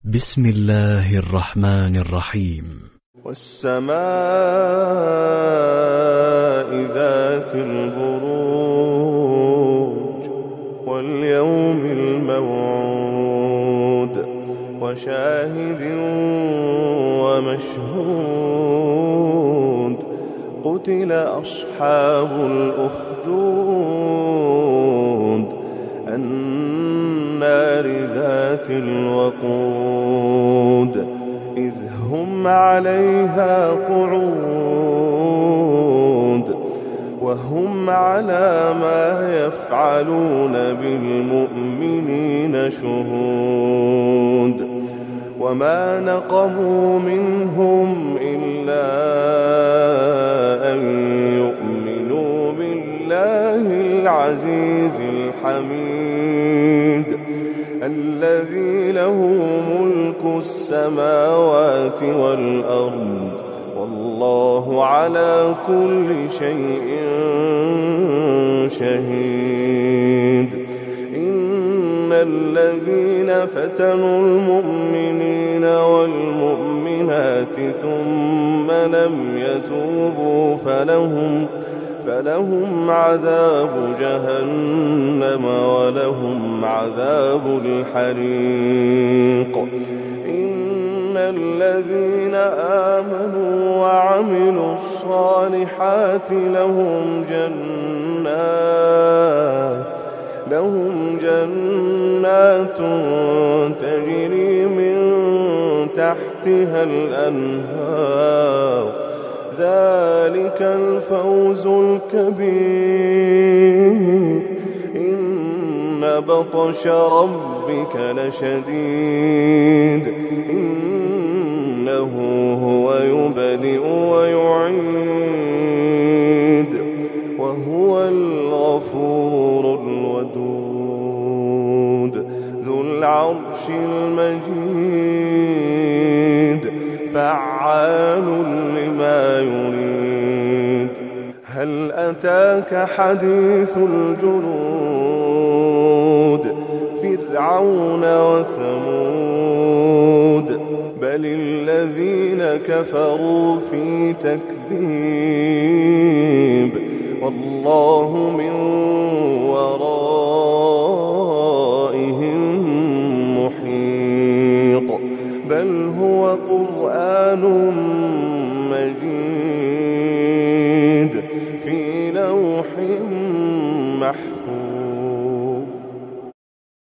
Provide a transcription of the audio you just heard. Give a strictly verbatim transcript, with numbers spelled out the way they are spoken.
بسم الله الرحمن الرحيم. والسماء ذات البروج واليوم الموعود وشاهد ومشهود قتل أصحاب الأخدود النار ذات الوقود إذ هم عليها قعود وهم على ما يفعلون بالمؤمنين شهود وما نقموا منهم إلا أن يؤمنوا بالله العزيز الحميد الذي له ملك السماوات والأرض والله على كل شيء شهيد. إن الذين فتنوا المؤمنين والمؤمنات ثم لم يتوبوا فلهم فلهم عذاب جهنم ولهم عذاب الحريق. إن الذين آمنوا وعملوا الصالحات لهم جنات لهم جنات تجري من تحتها الأنهار ذلك الفوز الكبير. إن بطش ربك لشديد إنه هو يبدئ ويعيد وهو الغفور الودود ذو العرش المجيد فعال لما يريد. هل أتاك حديث الجنود فرعون وثمود بل الذين كفروا في تكذيب والله من وراء